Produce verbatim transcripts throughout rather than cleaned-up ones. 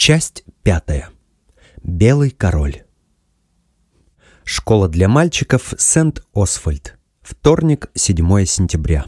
Часть пятая. Белый король. Школа для мальчиков Сент-Освальд. Вторник, седьмое сентября.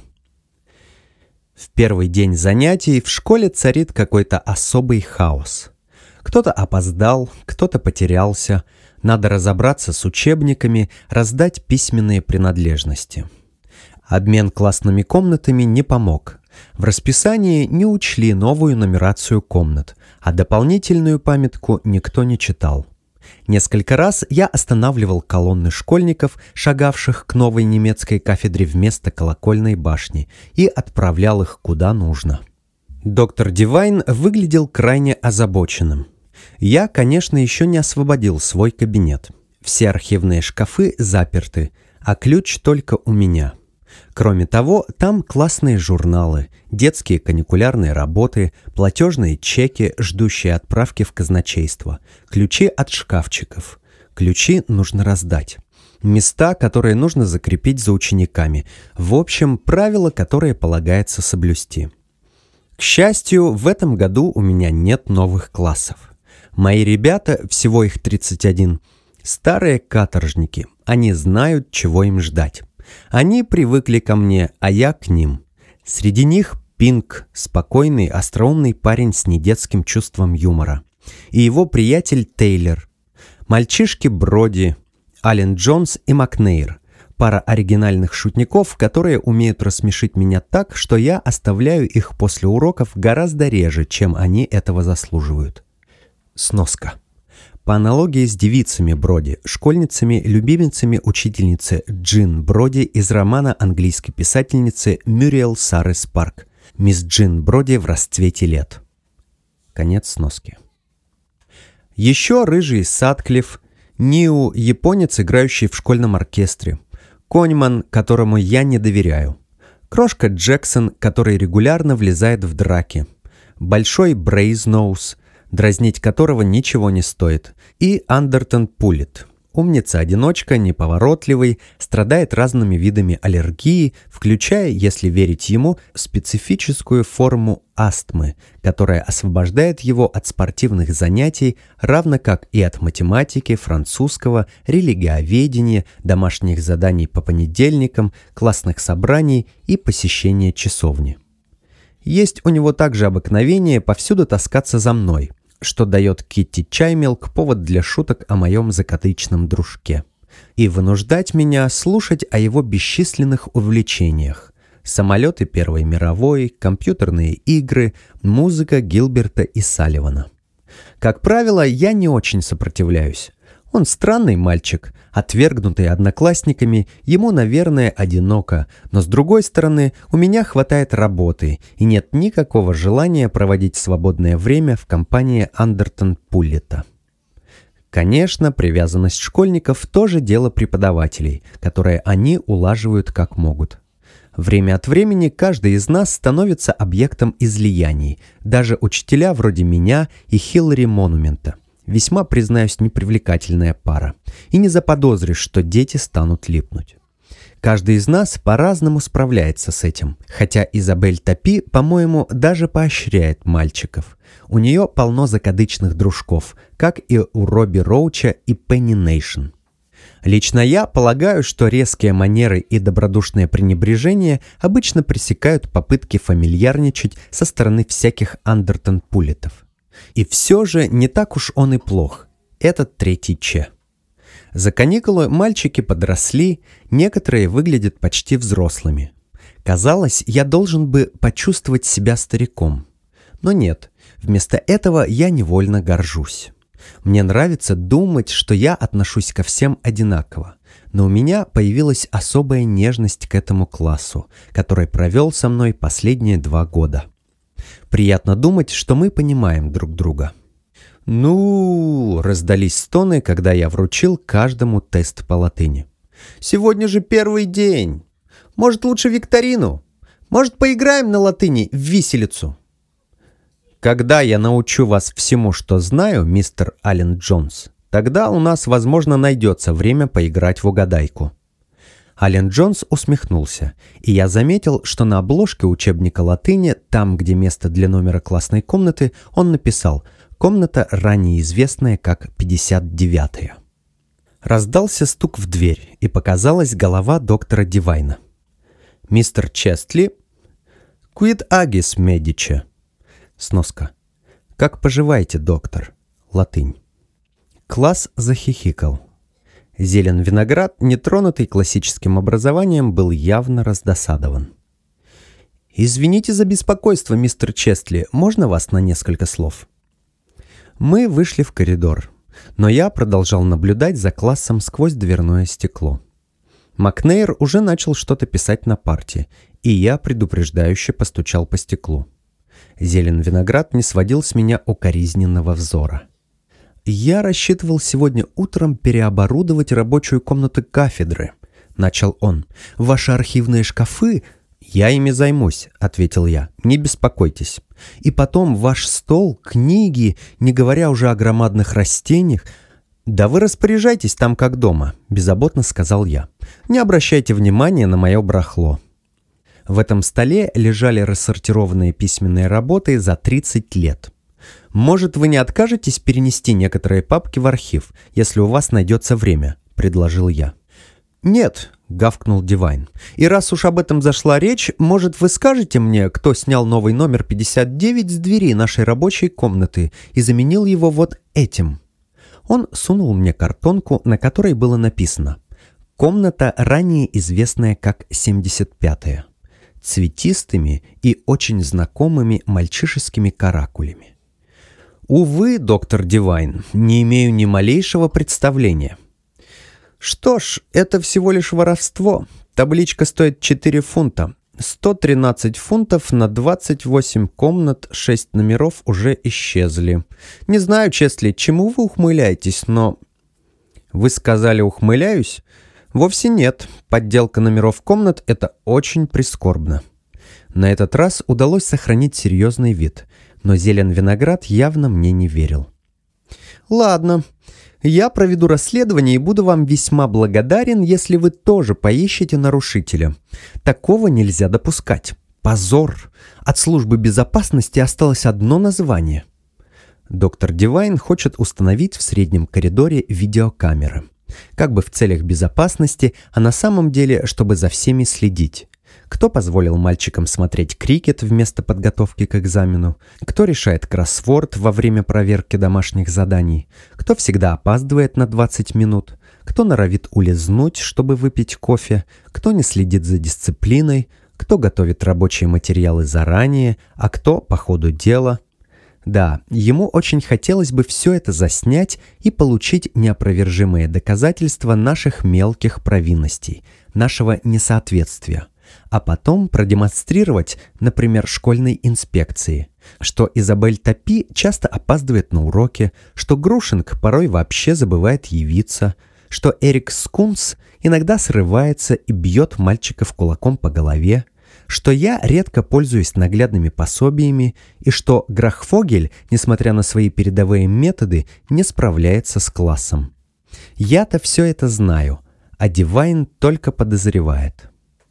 В первый день занятий в школе царит какой-то особый хаос. Кто-то опоздал, кто-то потерялся. Надо разобраться с учебниками, раздать письменные принадлежности. Обмен классными комнатами не помог. В расписании не учли новую нумерацию комнат, а дополнительную памятку никто не читал. Несколько раз я останавливал колонны школьников, шагавших к новой немецкой кафедре вместо колокольной башни, и отправлял их куда нужно. Доктор Дивайн выглядел крайне озабоченным. Я, конечно, еще не освободил свой кабинет. Все архивные шкафы заперты, а ключ только у меня. Кроме того, там классные журналы, детские каникулярные работы, платежные чеки, ждущие отправки в казначейство, ключи от шкафчиков. Ключи нужно раздать. Места, которые нужно закрепить за учениками. В общем, правила, которые полагается соблюсти. К счастью, в этом году у меня нет новых классов. Мои ребята, всего их тридцать один, старые каторжники. Они знают, чего им ждать. Они привыкли ко мне, а я к ним. Среди них Пинк, спокойный, остроумный парень с недетским чувством юмора. И его приятель Тейлор. Мальчишки Броди, Аллен Джонс и Макнейр. Пара оригинальных шутников, которые умеют рассмешить меня так, что я оставляю их после уроков гораздо реже, чем они этого заслуживают. Сноска. По аналогии с девицами Броди, школьницами-любимицами учительницы Джин Броди из романа английской писательницы Мюриэл Сары Спарк «Мисс Джин Броди в расцвете лет». Конец сноски. Еще рыжий Сатклифф, Ниу, японец, играющий в школьном оркестре, Коньман, которому я не доверяю, крошка Джексон, который регулярно влезает в драки, большой Брейзноус, дразнить которого ничего не стоит, и Андертон Пулит. Умница-одиночка, неповоротливый, страдает разными видами аллергии, включая, если верить ему, специфическую форму астмы, которая освобождает его от спортивных занятий, равно как и от математики, французского, религиоведения, домашних заданий по понедельникам, классных собраний и посещения часовни. Есть у него также обыкновение повсюду таскаться за мной, что дает Китти Чаймилк повод для шуток о моем закадычном дружке, и вынуждать меня слушать о его бесчисленных увлечениях. Самолеты Первой мировой, компьютерные игры, музыка Гилберта и Салливана. Как правило, я не очень сопротивляюсь. Он странный мальчик, отвергнутый одноклассниками, ему, наверное, одиноко, но с другой стороны, у меня хватает работы и нет никакого желания проводить свободное время в компании Андертон Пуллета. Конечно, привязанность школьников тоже дело преподавателей, которые они улаживают как могут. Время от времени каждый из нас становится объектом излияний, даже учителя вроде меня и Хиллари Монумента. Весьма, признаюсь, непривлекательная пара. И не заподозришь, что дети станут липнуть. Каждый из нас по-разному справляется с этим, хотя Изабель Топи, по-моему, даже поощряет мальчиков. У нее полно закадычных дружков, как и у Робби Роуча и Пенни Нейшн. Лично я полагаю, что резкие манеры и добродушное пренебрежение обычно пресекают попытки фамильярничать со стороны всяких Андертон Пуллетов. И все же не так уж он и плох, этот третий Че. За каникулы мальчики подросли, некоторые выглядят почти взрослыми. Казалось, я должен бы почувствовать себя стариком. Но нет, вместо этого я невольно горжусь. Мне нравится думать, что я отношусь ко всем одинаково, но у меня появилась особая нежность к этому классу, который провел со мной последние два года. Приятно думать, что мы понимаем друг друга. «Ну...» — раздались стоны, когда я вручил каждому тест по латыни. «Сегодня же первый день. Может, лучше викторину? Может, поиграем на латыни в виселицу?» «Когда я научу вас всему, что знаю, мистер Аллен Джонс, тогда у нас, возможно, найдется время поиграть в угадайку». Аллен Джонс усмехнулся, и я заметил, что на обложке учебника латыни, там, где место для номера классной комнаты, он написал Комната, ранее известная как пятьдесят девятая. Раздался стук в дверь, и показалась голова доктора Дивайна. «Мистер Честли?» «Quid agis medici?» Сноска. «Как поживаете, доктор?» Латынь. Класс захихикал. Зелен Виноград, нетронутый классическим образованием, был явно раздосадован. «Извините за беспокойство, мистер Честли, можно вас на несколько слов?» Мы вышли в коридор, но я продолжал наблюдать за классом сквозь дверное стекло. Макнейр уже начал что-то писать на парте, и я предупреждающе постучал по стеклу. Зелен Виноград не сводил с меня укоризненного взора. «Я рассчитывал сегодня утром переоборудовать рабочую комнату кафедры», — начал он. «Ваши архивные шкафы...» «Я ими займусь», — ответил я. «Не беспокойтесь. И потом ваш стол, книги, не говоря уже о громадных растениях...» «Да вы распоряжайтесь там как дома», — беззаботно сказал я. «Не обращайте внимания на мое барахло». В этом столе лежали рассортированные письменные работы за тридцать лет. «Может, вы не откажетесь перенести некоторые папки в архив, если у вас найдется время?» — предложил я. «Нет», — гавкнул Дивайн. «И раз уж об этом зашла речь, может, вы скажете мне, кто снял новый номер пятьдесят девять с двери нашей рабочей комнаты и заменил его вот этим?» Он сунул мне картонку, на которой было написано «Комната, ранее известная как семьдесят пятая», цветистыми и очень знакомыми мальчишескими каракулями. «Увы, доктор Дивайн, не имею ни малейшего представления». «Что ж, это всего лишь воровство. Табличка стоит четыре фунта. сто тринадцать фунтов на двадцать восемь комнат, шесть номеров уже исчезли. Не знаю, Честли, чему вы ухмыляетесь, но...» «Вы сказали, ухмыляюсь?» «Вовсе нет. Подделка номеров комнат — это очень прискорбно». На этот раз удалось сохранить серьезный вид, но Зелен Виноград явно мне не верил. «Ладно. Я проведу расследование и буду вам весьма благодарен, если вы тоже поищете нарушителя. Такого нельзя допускать. Позор! От службы безопасности осталось одно название». Доктор Дивайн хочет установить в среднем коридоре видеокамеры. Как бы в целях безопасности, а на самом деле, чтобы за всеми следить. Кто позволил мальчикам смотреть крикет вместо подготовки к экзамену? Кто решает кроссворд во время проверки домашних заданий? Кто всегда опаздывает на двадцать минут? Кто норовит улизнуть, чтобы выпить кофе? Кто не следит за дисциплиной? Кто готовит рабочие материалы заранее, а кто по ходу дела? Да, ему очень хотелось бы все это заснять и получить неопровержимые доказательства наших мелких провинностей, нашего несоответствия. А потом продемонстрировать, например, школьной инспекции, что Изабель Топи часто опаздывает на уроки, что Грушинг порой вообще забывает явиться, что Эрик Скунс иногда срывается и бьет мальчиков кулаком по голове, что я редко пользуюсь наглядными пособиями и что Грахфогель, несмотря на свои передовые методы, не справляется с классом. Я-то все это знаю, а Дивайн только подозревает.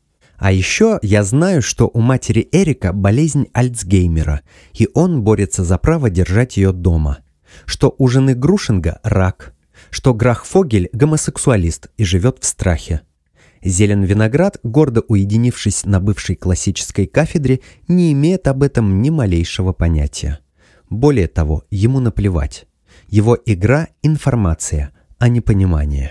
А еще я знаю, что у матери Эрика болезнь Альцгеймера, и он борется за право держать ее дома. Что у жены Грушинга рак. Что Грахфогель гомосексуалист и живет в страхе. Зелен Виноград, гордо уединившись на бывшей классической кафедре, не имеет об этом ни малейшего понятия. Более того, ему наплевать. Его игра – информация, а не понимание.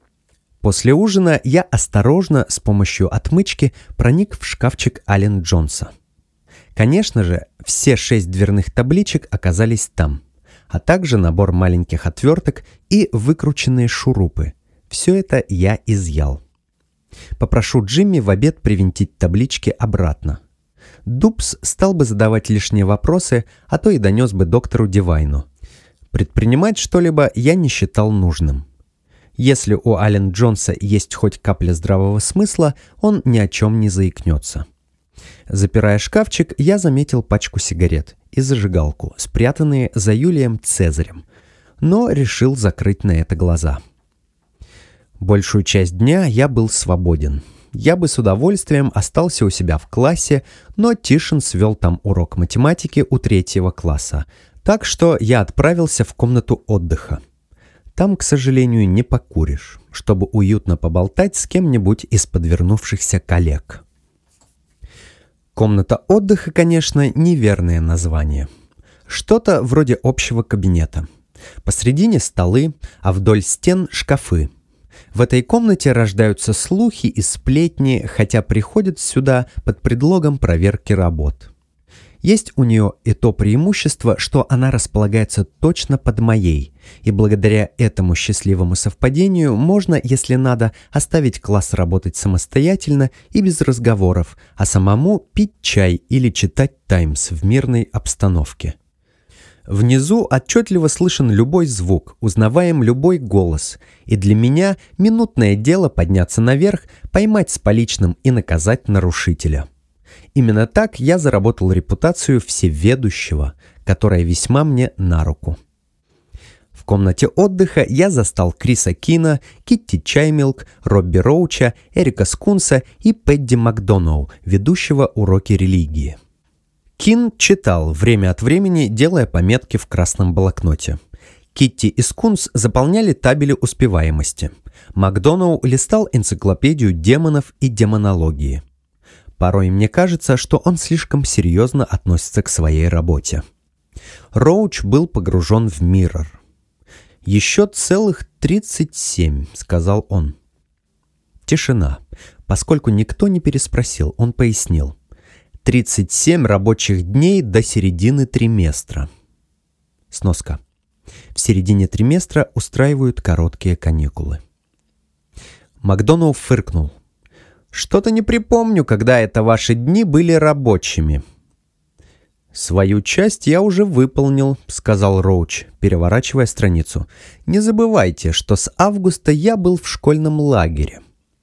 После ужина я осторожно, с помощью отмычки, проник в шкафчик Аллен Джонса. Конечно же, все шесть дверных табличек оказались там, а также набор маленьких отверток и выкрученные шурупы. Все это я изъял. Попрошу Джимми в обед привинтить таблички обратно. Дубс стал бы задавать лишние вопросы, а то и донес бы доктору Дивайну. Предпринимать что-либо я не считал нужным. Если у Аллен Джонса есть хоть капля здравого смысла, он ни о чем не заикнется. Запирая шкафчик, я заметил пачку сигарет и зажигалку, спрятанные за Юлием Цезарем, но решил закрыть на это глаза. Большую часть дня я был свободен. Я бы с удовольствием остался у себя в классе, но Тишин свел там урок математики у третьего класса, Так что я отправился в комнату отдыха. Там, к сожалению, не покуришь, чтобы уютно поболтать с кем-нибудь из подвернувшихся коллег. Комната отдыха, конечно, неверное название. Что-то вроде общего кабинета. Посредине столы, а вдоль стен шкафы. В этой комнате рождаются слухи и сплетни, хотя приходят сюда под предлогом проверки работ. Есть у нее и то преимущество, что она располагается точно под моей, и благодаря этому счастливому совпадению можно, если надо, оставить класс работать самостоятельно и без разговоров, а самому пить чай или читать «Таймс» в мирной обстановке. Внизу отчетливо слышен любой звук, узнаваем любой голос, и для меня минутное дело подняться наверх, поймать с поличным и наказать нарушителя. Именно так я заработал репутацию всеведущего, которая весьма мне на руку. В комнате отдыха я застал Криса Кина, Китти Чаймилк, Робби Роуча, Эрика Скунса и Пэдди Макдоноу, ведущего уроки религии. Кин читал время от времени, делая пометки в красном блокноте. Китти и Скунс заполняли табели успеваемости. Макдоноу листал энциклопедию демонов и демонологии. Порой мне кажется, что он слишком серьезно относится к своей работе. Роуч был погружен в Mirror. «Еще целых тридцать семь», — сказал он. Тишина. Поскольку никто не переспросил, он пояснил. тридцать семь рабочих дней до середины триместра. Сноска. В середине триместра устраивают короткие каникулы. Макдоналл фыркнул. «Что-то не припомню, когда это ваши дни были рабочими». «Свою часть я уже выполнил», — сказал Роуч, переворачивая страницу. «Не забывайте, что с августа я был в школьном лагере».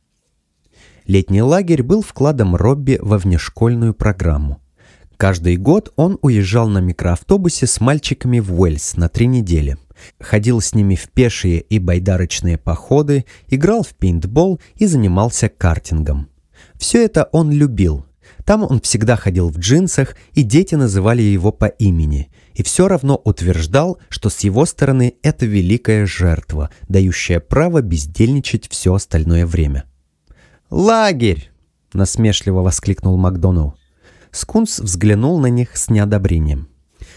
Летний лагерь был вкладом Робби во внешкольную программу. Каждый год он уезжал на микроавтобусе с мальчиками в Уэльс на три недели. Ходил с ними в пешие и байдарочные походы, играл в пейнтбол и занимался картингом. Все это он любил. Там он всегда ходил в джинсах, и дети называли его по имени. И все равно утверждал, что с его стороны это великая жертва, дающая право бездельничать все остальное время. «Лагерь!» — насмешливо воскликнул Макдоналл. Скунс взглянул на них с неодобрением.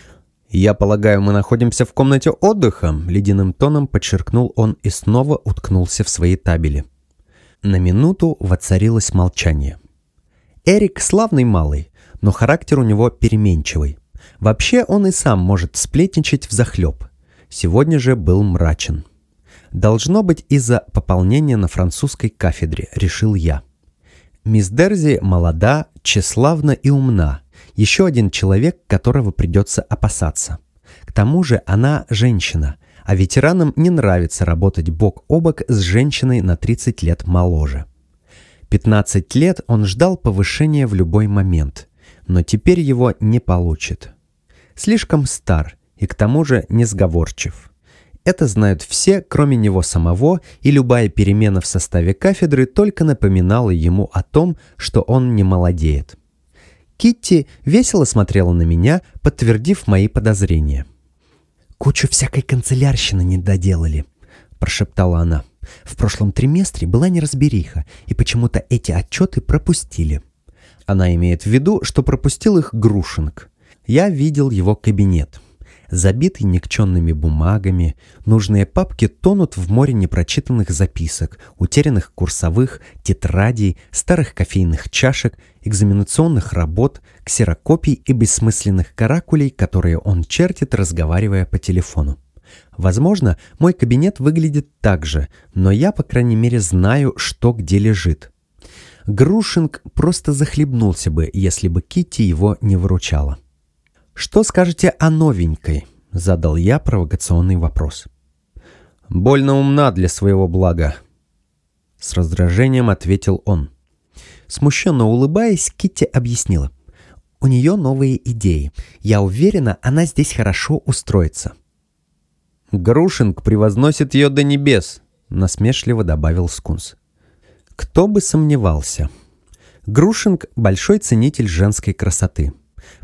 «Я полагаю, мы находимся в комнате отдыха», — ледяным тоном подчеркнул он и снова уткнулся в свои табели. На минуту воцарилось молчание. Эрик славный малый, но характер у него переменчивый. Вообще он и сам может сплетничать взахлеб. Сегодня же был мрачен. Должно быть из-за пополнения на французской кафедре, решил я. Мисс Дерзи молода, тщеславна и умна. Еще один человек, которого придется опасаться. К тому же она женщина, а ветеранам не нравится работать бок о бок с женщиной на тридцать лет моложе. пятнадцать лет он ждал повышения в любой момент, но теперь его не получит. Слишком стар и к тому же несговорчив. Это знают все, кроме него самого, и любая перемена в составе кафедры только напоминала ему о том, что он не молодеет. Китти весело смотрела на меня, подтвердив мои подозрения. «Кучу всякой канцелярщины не доделали», — прошептала она. «В прошлом триместре была неразбериха, и почему-то эти отчеты пропустили». Она имеет в виду, что пропустил их Грушинг. Я видел его кабинет. Забитый никчемными бумагами, нужные папки тонут в море непрочитанных записок, утерянных курсовых, тетрадей, старых кофейных чашек, экзаменационных работ, ксерокопий и бессмысленных каракулей, которые он чертит, разговаривая по телефону. Возможно, мой кабинет выглядит так же, но я, по крайней мере, знаю, что где лежит. Грушинг просто захлебнулся бы, если бы Китти его не выручала. «Что скажете о новенькой?» — задал я провокационный вопрос. «Больно умна для своего блага», — с раздражением ответил он. Смущенно улыбаясь, Китти объяснила. «У нее новые идеи. Я уверена, она здесь хорошо устроится». «Грушинг превозносит ее до небес», — насмешливо добавил Скунс. «Кто бы сомневался. Грушинг — большой ценитель женской красоты.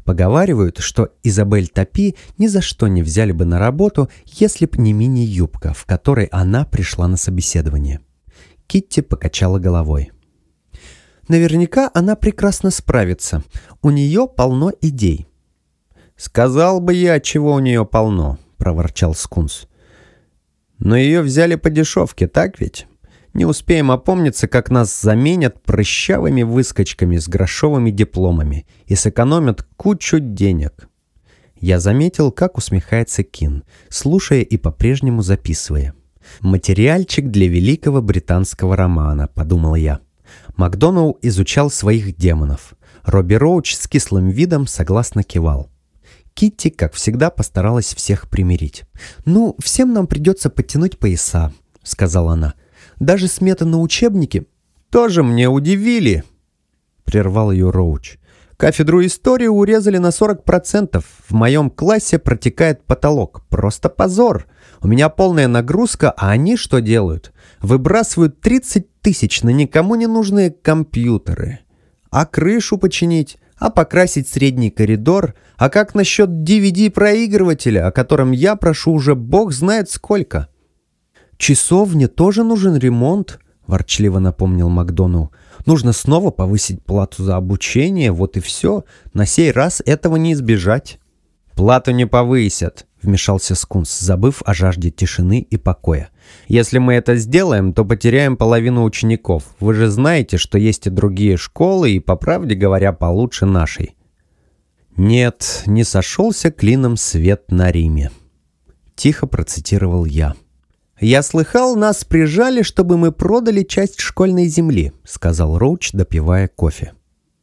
Поговаривают, что Изабель Топи ни за что не взяли бы на работу, если б не мини-юбка, в которой она пришла на собеседование. Китти покачала головой. Наверняка она прекрасно справится. У нее полно идей. «Сказал бы я, чего у нее полно», — проворчал Скунс. «Но ее взяли по дешевке, так ведь? Не успеем опомниться, как нас заменят прыщавыми выскочками с грошовыми дипломами и сэкономят кучу денег». Я заметил, как усмехается Кин, слушая и по-прежнему записывая. «Материальчик для великого британского романа», — подумал я. Макдоналл изучал своих демонов. Робби Роуч с кислым видом согласно кивал. Китти, как всегда, постаралась всех примирить. «Ну, всем нам придется подтянуть пояса», — сказала она. «Даже сметы на учебники тоже мне удивили», — прервал ее Роуч. «Кафедру истории урезали на сорок процентов. В моем классе протекает потолок. Просто позор. У меня полная нагрузка, а они что делают? Выбрасывают тридцать тысяч на никому не нужные компьютеры. А крышу починить? А покрасить средний коридор? А как насчет ди ви ди-проигрывателя, о котором я прошу уже бог знает сколько?» «Часовне тоже нужен ремонт», — ворчливо напомнил Макдоналл. «Нужно снова повысить плату за обучение, вот и все. На сей раз этого не избежать». «Плату не повысят», — вмешался Скунс, забыв о жажде тишины и покоя. «Если мы это сделаем, то потеряем половину учеников. Вы же знаете, что есть и другие школы, и, по правде говоря, получше нашей». «Нет, не сошелся клином свет на Риме», — тихо процитировал я. «Я слыхал, нас прижали, чтобы мы продали часть школьной земли», — сказал Роуч, допивая кофе.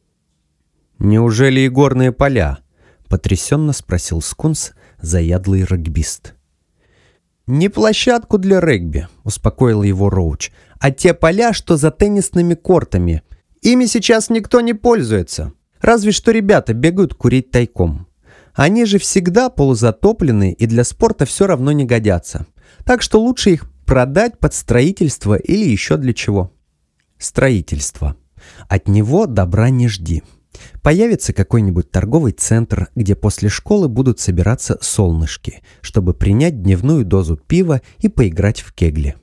«Неужели и горные поля?» — потрясенно спросил Скунс, заядлый регбист. «Не площадку для регби», — успокоил его Роуч, «а те поля, что за теннисными кортами. Ими сейчас никто не пользуется. Разве что ребята бегают курить тайком. Они же всегда полузатоплены и для спорта все равно не годятся. Так что лучше их продать под строительство или еще для чего». Строительство. От него добра не жди. Появится какой-нибудь торговый центр, где после школы будут собираться солнышки, чтобы принять дневную дозу пива и поиграть в кегли.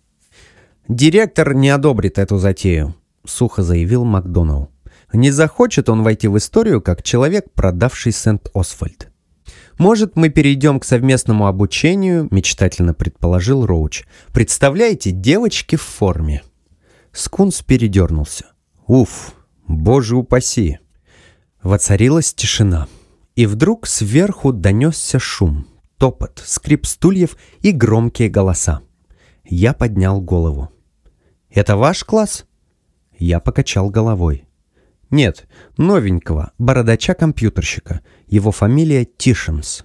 «Директор не одобрит эту затею», — сухо заявил Макдоналл. «Не захочет он войти в историю как человек, продавший Сент-Освальд». «Может, мы перейдем к совместному обучению», — мечтательно предположил Роуч. «Представляете, девочки в форме». Скунс передернулся. «Уф, боже упаси!» Воцарилась тишина. И вдруг сверху донесся шум, топот, скрип стульев и громкие голоса. Я поднял голову. «Это ваш класс?» Я покачал головой. «Нет, новенького, бородача-компьютерщика. Его фамилия Тишенс».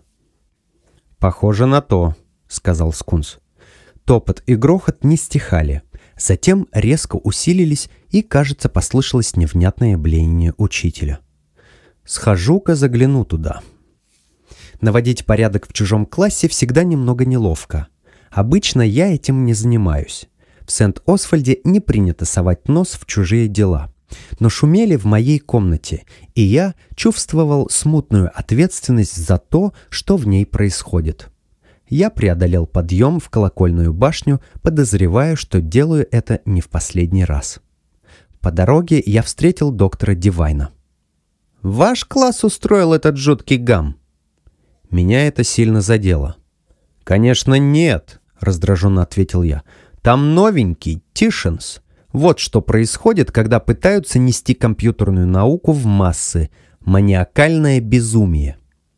«Похоже на то», — сказал Скунс. Топот и грохот не стихали. Затем резко усилились, и, кажется, послышалось невнятное блеяние учителя. «Схожу-ка загляну туда». Наводить порядок в чужом классе всегда немного неловко. Обычно я этим не занимаюсь. В Сент-Освальде не принято совать нос в чужие дела. Но шумели в моей комнате, и я чувствовал смутную ответственность за то, что в ней происходит. Я преодолел подъем в колокольную башню, подозревая, что делаю это не в последний раз. По дороге я встретил доктора Дивайна. «Ваш класс устроил этот жуткий гам?» Меня это сильно задело. «Конечно, нет», — раздраженно ответил я. «Там новенький, Тишенс. Вот что происходит, когда пытаются нести компьютерную науку в массы. Маниакальное безумие».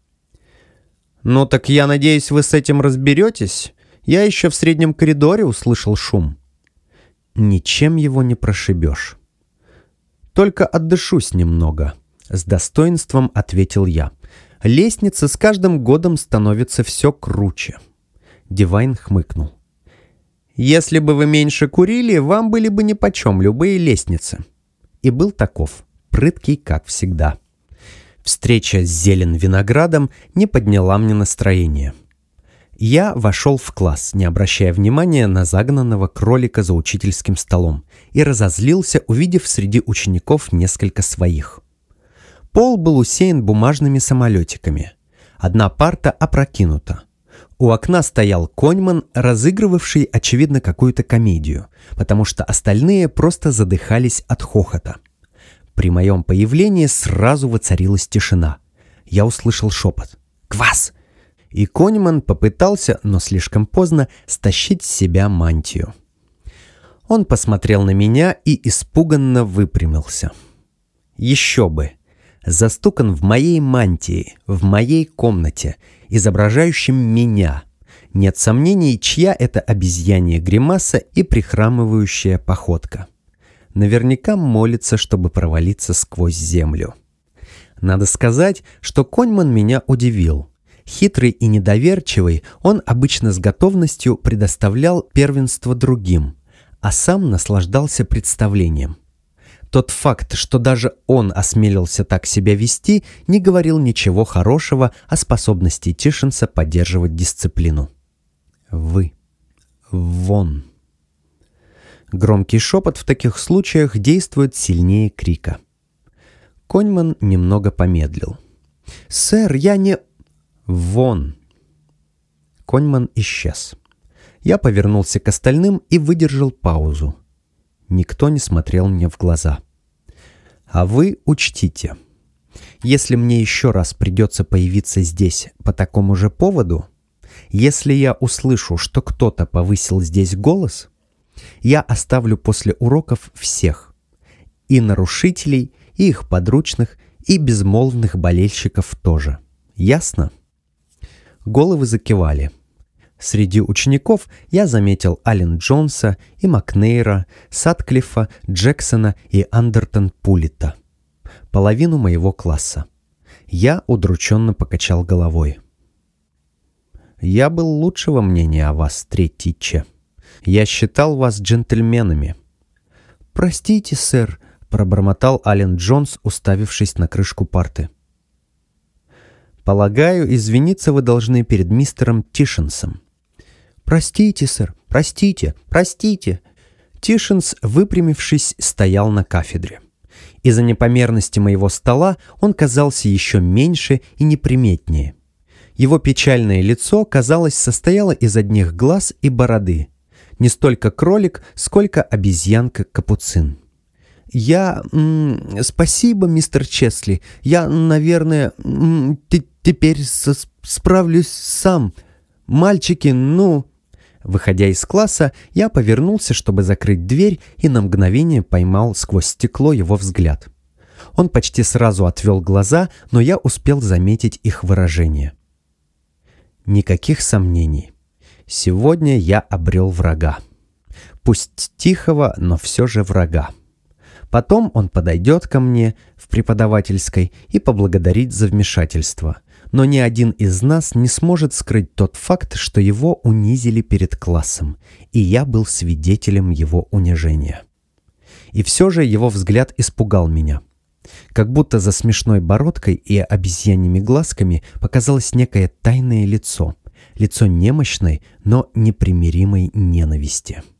«Ну так я надеюсь, вы с этим разберетесь? Я еще в среднем коридоре услышал шум». «Ничем его не прошибешь». «Только отдышусь немного», — с достоинством ответил я. «Лестница с каждым годом становится все круче». Дивайн хмыкнул. «Если бы вы меньше курили, вам были бы нипочем любые лестницы». И был таков, прыткий, как всегда. Встреча с Зелен-Виноградом не подняла мне настроение. Я вошел в класс, не обращая внимания на загнанного кролика за учительским столом, и разозлился, увидев среди учеников несколько своих. Пол был усеян бумажными самолетиками. Одна парта опрокинута. У окна стоял Коньман, разыгрывавший, очевидно, какую-то комедию, потому что остальные просто задыхались от хохота. При моем появлении сразу воцарилась тишина. Я услышал шепот: «Квас!» И Коньман попытался, но слишком поздно, стащить с себя мантию. Он посмотрел на меня и испуганно выпрямился. Еще бы! Застукан в моей мантии, в моей комнате, изображающим меня. Нет сомнений, чья это обезьянья гримаса и прихрамывающая походка. Наверняка молится, чтобы провалиться сквозь землю. Надо сказать, что Коньман меня удивил. Хитрый и недоверчивый, он обычно с готовностью предоставлял первенство другим, а сам наслаждался представлением. Тот факт, что даже он осмелился так себя вести, не говорил ничего хорошего о способности Тишинса поддерживать дисциплину. «Вы. Вон». Громкий шепот в таких случаях действует сильнее крика. Коньман немного помедлил. «Сэр, я не...» «Вон». Коньман исчез. Я повернулся к остальным и выдержал паузу. Никто не смотрел мне в глаза. А вы учтите, если мне еще раз придется появиться здесь по такому же поводу, если я услышу, что кто-то повысил здесь голос, я оставлю после уроков всех, и нарушителей, и их подручных, и безмолвных болельщиков тоже. Ясно?» Головы закивали. Среди учеников я заметил Аллен Джонса и Макнейра, Сатклиффа, Джексона и Андертон Пулита. Половину моего класса. Я удрученно покачал головой. «Я был лучшего мнения о вас, третий Че. Я считал вас джентльменами». «Простите, сэр», — пробормотал Аллен Джонс, уставившись на крышку парты. «Полагаю, извиниться вы должны перед мистером Тишинсом». «Простите, сэр, простите, простите». Тишинс, выпрямившись, стоял на кафедре. Из-за непомерности моего стола он казался еще меньше и неприметнее. Его печальное лицо, казалось, состояло из одних глаз и бороды. Не столько кролик, сколько обезьянка-капуцин. «Я... М, спасибо, мистер Чесли. Я, наверное, м, теперь с- справлюсь сам. Мальчики, ну...» Выходя из класса, я повернулся, чтобы закрыть дверь, и на мгновение поймал сквозь стекло его взгляд. Он почти сразу отвел глаза, но я успел заметить их выражение. Никаких сомнений. Сегодня я обрел врага. Пусть тихого, но все же врага. Потом он подойдет ко мне в преподавательской и поблагодарит за вмешательство. Но ни один из нас не сможет скрыть тот факт, что его унизили перед классом, и я был свидетелем его унижения. И все же его взгляд испугал меня. Как будто за смешной бородкой и обезьяньими глазками показалось некое тайное лицо, лицо немощной, но непримиримой ненависти.